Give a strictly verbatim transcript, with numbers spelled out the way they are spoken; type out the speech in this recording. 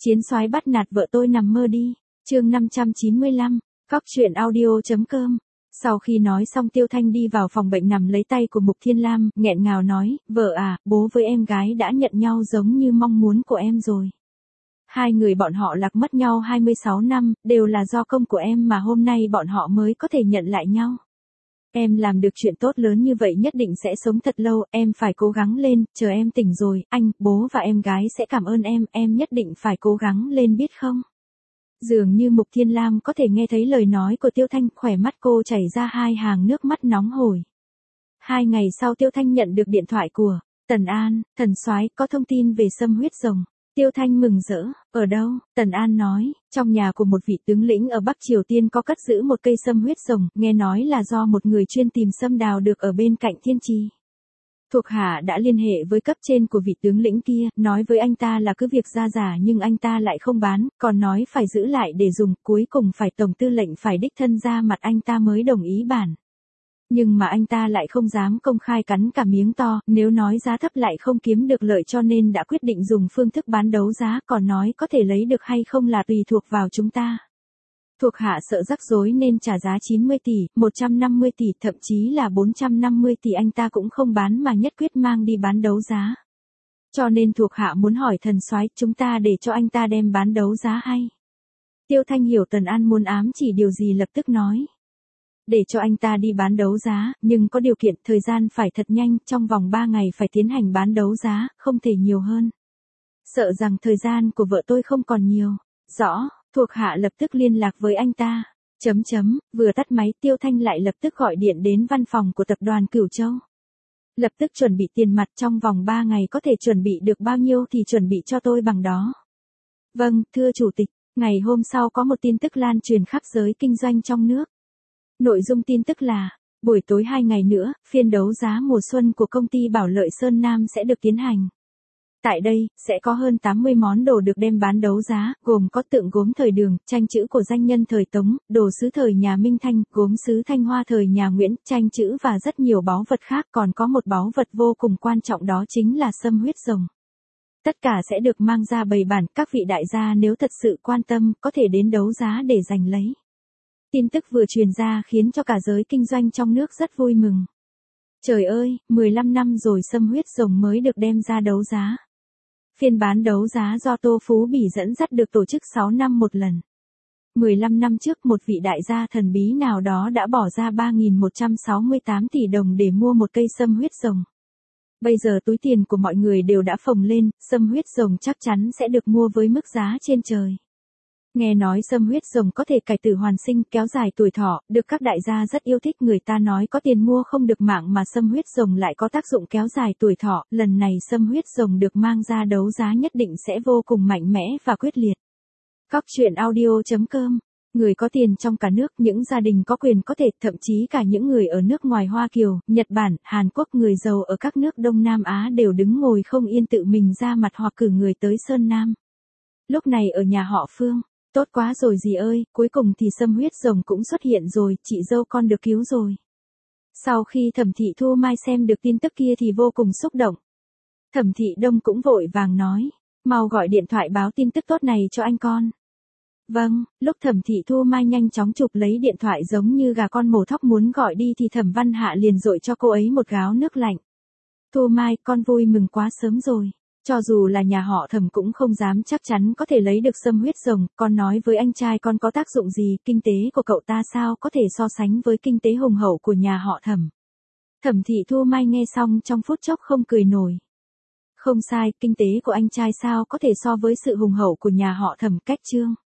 Chiến soái bắt nạt vợ tôi nằm mơ đi. Chương năm trăm chín mươi lăm, Cóc truyện audio.com. Sau khi nói xong Tiêu Thanh đi vào phòng bệnh nằm lấy tay của Mục Thiên Lam, nghẹn ngào nói, vợ à, bố với em gái đã nhận nhau giống như mong muốn của em rồi. Hai người bọn họ lạc mất nhau hai mươi sáu năm, đều là do công của em mà hôm nay bọn họ mới có thể nhận lại nhau. Em làm được chuyện tốt lớn như vậy nhất định sẽ sống thật lâu, em phải cố gắng lên, chờ em tỉnh rồi, anh, bố và em gái sẽ cảm ơn em, em nhất định phải cố gắng lên biết không? Dường như Mục Thiên Lam có thể nghe thấy lời nói của Tiêu Thanh, khỏe mắt cô chảy ra hai hàng nước mắt nóng hổi. Hai ngày sau Tiêu Thanh nhận được điện thoại của Tần An, thần soái có thông tin về xâm huyết rồng. Tiêu Thanh mừng rỡ, ở đâu? Tần An nói, trong nhà của một vị tướng lĩnh ở Bắc Triều Tiên có cất giữ một cây sâm huyết rồng, nghe nói là do một người chuyên tìm sâm đào được ở bên cạnh thiên trì. Thuộc hạ đã liên hệ với cấp trên của vị tướng lĩnh kia, nói với anh ta là cứ việc ra giả nhưng anh ta lại không bán, còn nói phải giữ lại để dùng, cuối cùng phải tổng tư lệnh phải đích thân ra mặt anh ta mới đồng ý bản. Nhưng mà anh ta lại không dám công khai cắn cả miếng to, nếu nói giá thấp lại không kiếm được lợi cho nên đã quyết định dùng phương thức bán đấu giá, còn nói có thể lấy được hay không là tùy thuộc vào chúng ta. Thuộc hạ sợ rắc rối nên trả giá chín mươi tỷ, một trăm năm mươi tỷ, thậm chí là bốn trăm năm mươi tỷ anh ta cũng không bán mà nhất quyết mang đi bán đấu giá. Cho nên thuộc hạ muốn hỏi thần soái, chúng ta để cho anh ta đem bán đấu giá hay? Tiêu Thanh hiểu Tần An muốn ám chỉ điều gì lập tức nói. Để cho anh ta đi bán đấu giá, nhưng có điều kiện thời gian phải thật nhanh, trong vòng ba ngày phải tiến hành bán đấu giá, không thể nhiều hơn. Sợ rằng thời gian của vợ tôi không còn nhiều. Rõ, thuộc hạ lập tức liên lạc với anh ta. Chấm chấm, vừa tắt máy Tiêu Thanh lại lập tức gọi điện đến văn phòng của tập đoàn Cửu Châu. Lập tức chuẩn bị tiền mặt trong vòng ba ngày có thể chuẩn bị được bao nhiêu thì chuẩn bị cho tôi bằng đó. Vâng, thưa chủ tịch, ngày hôm sau có một tin tức lan truyền khắp giới kinh doanh trong nước. Nội dung tin tức là, buổi tối hai ngày nữa, phiên đấu giá mùa xuân của công ty Bảo Lợi Sơn Nam sẽ được tiến hành. Tại đây, sẽ có hơn tám mươi món đồ được đem bán đấu giá, gồm có tượng gốm thời Đường, tranh chữ của danh nhân thời Tống, đồ sứ thời nhà Minh Thanh, gốm sứ Thanh Hoa thời nhà Nguyễn, tranh chữ và rất nhiều báu vật khác, còn có một báu vật vô cùng quan trọng đó chính là sâm huyết rồng. Tất cả sẽ được mang ra bày bản, các vị đại gia nếu thật sự quan tâm, có thể đến đấu giá để giành lấy. Tin tức vừa truyền ra khiến cho cả giới kinh doanh trong nước rất vui mừng. Trời ơi, mười lăm năm rồi sâm huyết rồng mới được đem ra đấu giá. Phiên bán đấu giá do Tô Phú Bỉ dẫn dắt được tổ chức sáu năm một lần. mười lăm năm trước một vị đại gia thần bí nào đó đã bỏ ra ba nghìn một trăm sáu mươi tám tỷ đồng để mua một cây sâm huyết rồng. Bây giờ túi tiền của mọi người đều đã phồng lên, sâm huyết rồng chắc chắn sẽ được mua với mức giá trên trời. Nghe nói sâm huyết rồng có thể cải tử hoàn sinh, kéo dài tuổi thọ, được các đại gia rất yêu thích, người ta nói có tiền mua không được mạng mà sâm huyết rồng lại có tác dụng kéo dài tuổi thọ, lần này sâm huyết rồng được mang ra đấu giá nhất định sẽ vô cùng mạnh mẽ và quyết liệt. Cóc truyện audio.com. Người có tiền trong cả nước, những gia đình có quyền có thể, thậm chí cả những người ở nước ngoài Hoa Kiều, Nhật Bản, Hàn Quốc, người giàu ở các nước Đông Nam Á đều đứng ngồi không yên tự mình ra mặt hoặc cử người tới Sơn Nam. Lúc này ở nhà họ Phương. Tốt quá rồi dì ơi, cuối cùng thì sâm huyết rồng cũng xuất hiện rồi, chị dâu con được cứu rồi. Sau khi Thẩm Thị Thu Mai xem được tin tức kia thì vô cùng xúc động. Thẩm Thị Đông cũng vội vàng nói, mau gọi điện thoại báo tin tức tốt này cho anh con. Vâng, lúc Thẩm Thị Thu Mai nhanh chóng chụp lấy điện thoại giống như gà con mổ thóc muốn gọi đi thì Thẩm Văn Hạ liền dội cho cô ấy một gáo nước lạnh. Thu Mai, con vui mừng quá sớm rồi. Cho dù là nhà họ Thẩm cũng không dám chắc chắn có thể lấy được sâm huyết rồng, con nói với anh trai con có tác dụng gì, kinh tế của cậu ta sao có thể so sánh với kinh tế hùng hậu của nhà họ Thẩm. Thẩm Thị Thu Mai nghe xong trong phút chốc không cười nổi. Không sai, kinh tế của anh trai sao có thể so với sự hùng hậu của nhà họ Thẩm, cách Trương.